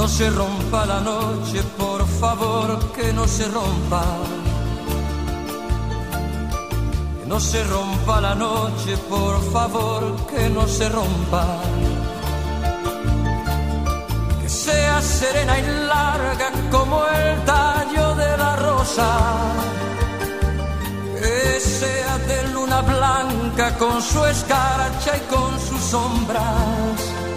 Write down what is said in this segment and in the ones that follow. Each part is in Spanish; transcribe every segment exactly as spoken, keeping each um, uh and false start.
se rompa la noche, por favor, que no se rompa. Que no se rompa la noche, por favor, que no se rompa. Que sea serena y larga como el tallo de la rosa. Que sea de luna blanca con su escarcha y con sus sombras.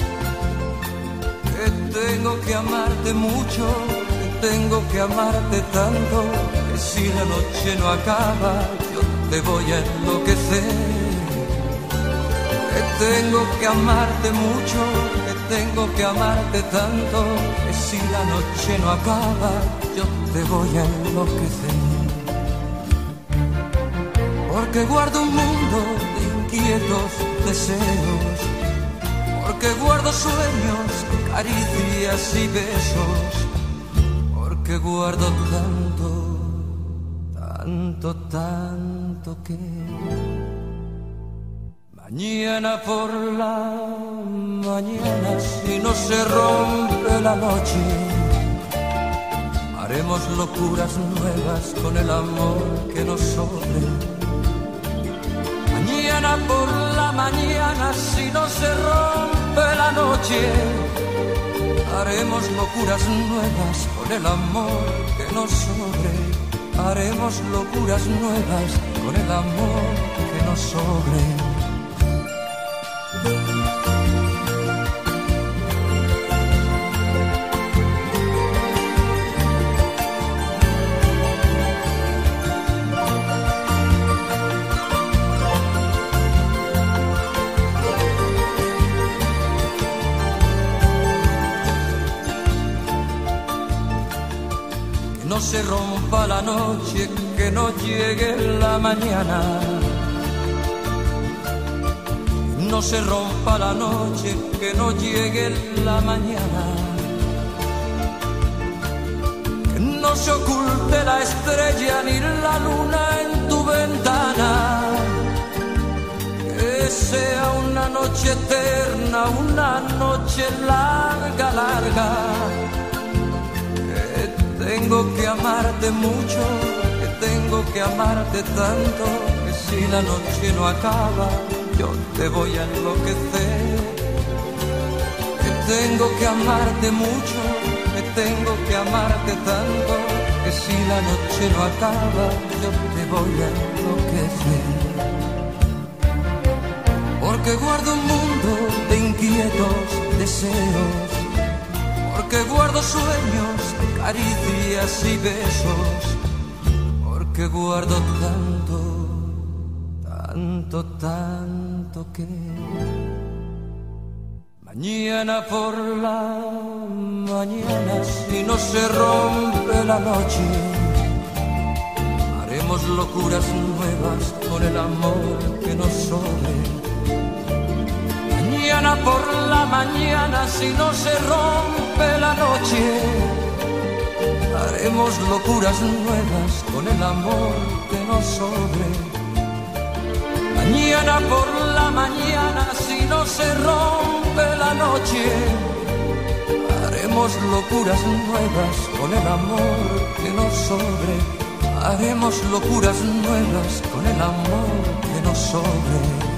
Que tengo que amarte mucho, que tengo que amarte tanto, que si la noche no acaba, yo te voy a enloquecer. Que tengo que amarte mucho, que tengo que amarte tanto, que si la noche no acaba, yo te voy a enloquecer. Porque guardo un mundo de inquietos deseos, porque guardo sueños, caricias y besos, porque guardo tanto, tanto, tanto que mañana por la mañana, si no se rompe la noche, haremos locuras nuevas con el amor que nos sobre. Mañana por la mañana, si no se rompe la noche, haremos locuras nuevas con el amor que nos sobre. Haremos locuras nuevas con el amor que nos sobre. No se rompa la noche, que no llegue la mañana. No se rompa la noche, que no llegue la mañana. Que no se oculte la estrella ni la luna en tu ventana. Que sea una noche eterna, una noche larga, larga. Tengo que amarte mucho, que tengo que amarte tanto, que si la noche no acaba, yo te voy a enloquecer. Que tengo que amarte mucho, que tengo que amarte tanto, que si la noche no acaba, yo te voy a enloquecer. Porque guardo un mundo de inquietos deseos, porque guardo sueños, caricias y besos, porque guardo tanto, tanto, tanto que mañana por la mañana, si no se rompe la noche, haremos locuras nuevas con el amor que nos sobre. Mañana por la mañana, si no se rompe la noche, haremos locuras nuevas con el amor que nos sobre. Mañana por la mañana, si no se rompe la noche, haremos locuras nuevas con el amor que nos sobre. Haremos locuras nuevas con el amor que nos sobre.